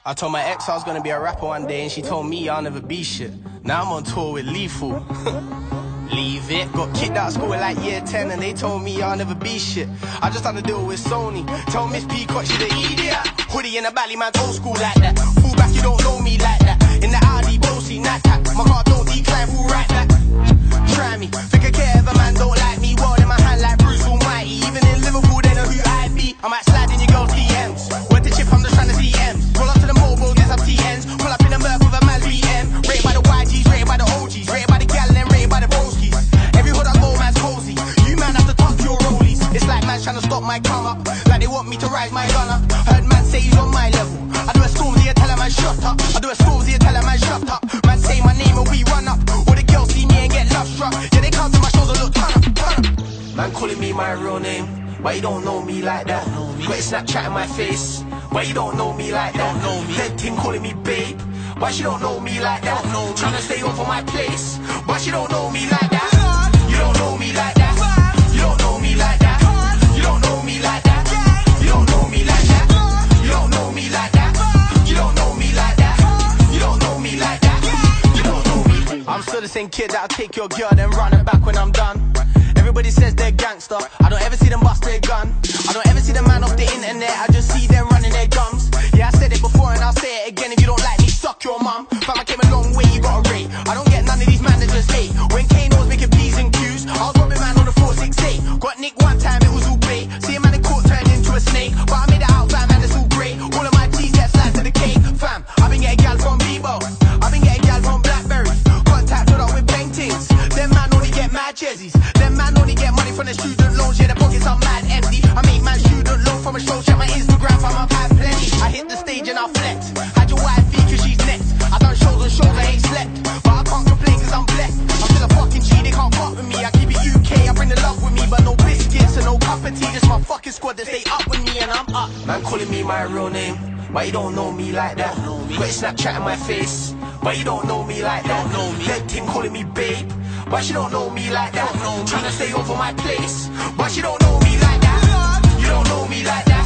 I told my ex I was gonna be a rapper one day, and she told me I'll never be shit. Now I'm on tour with Lethal. Leave it. Got kicked out of school at like year 10, and they told me I'll never be shit. I just had to deal with Sony. Tell Miss Peacock she the idiot. Hoodie in the valley, man, old school like that. Full back, you don't know me like that. In the Audi, bossy, nat tap. My car don't decline, full right back. Try me. Think I care if a man don't like me. World in my hand like Bruce Almighty. Even in Liverpool, they know who I be. I might slide in your girl's DMs. Went to chip, I'm just trying to see M's. Roll up to the mobile, get some TNs. Pull up in the Merc with a Maz BM. Rated by the YGs, rated by the OGs. Rated by the gal and rated by the broskies. Every hood I go, man's cozy. You man have to tuck your rollies. It's like man's trying to stop my come up. Like they want me to rise my gun up. Heard man say he's on my level. I do a Stormzy and tell him man shut up. I do a Stormzy and tell him man shut up. Man say my name and we run up. All the girls see me and get love struck. Yeah, they come to my shows and look turn up, turn up. Man calling me my real name. Why you don't know me like that? Got a Snapchat in my face. Why you don't know me like that? Head team calling me babe. Why she don't know me like that? Trying to stay over my place. Why she don't know me like that? You don't know me like that. You don't know me like that. You don't know me like that. You don't know me like that. You don't know me like that. You don't know me like that. You don't know me like that. You don't know me. I'm still the same kid that'll take your girl then run it back when I'm done. Everybody says they're gangster. I don't ever see them bust their gun. I don't ever see the man off the internet. I just see them running their gums. Yeah, I said it before and I'll say it again. If you don't like me, suck your mum. Fam, I came a long way, you got a rate. I don't get none of these man that just hate. When Kane was making P's and Q's, I was robbing man on the 468. Got Nick one time, it was all great. See a man in court turned into a snake. But I made it out, fam, man, it's all great. All of my G's get slides to the cake. Fam, I've been getting gal from Bebo. I've been getting gal from Blackberry. Contact put up with paintings. Them man only get mad jerseys. Them man only get money from the student loans. Yeah, the pockets are mad empty. I make my student loan from a show. Check my Instagram, fam, I've had plenty. I hit the stage and I flex. Had your wife feet cause she's next. I done shows and shows, I ain't slept. But I can't complain cause I'm blessed. I'm still a fucking G, they can't fuck with me. I keep it UK, I bring the love with me. But no biscuits and no cup of tea. Just my fucking squad that stay up with me and I'm up. Man calling me my real name. Why you don't know me like that? Got a Snapchat in my face. Why you don't know me like that? Head team calling me babe. Why she don't know me like that? Trying to stay over my place. Why she don't know me like that? You don't know me like that.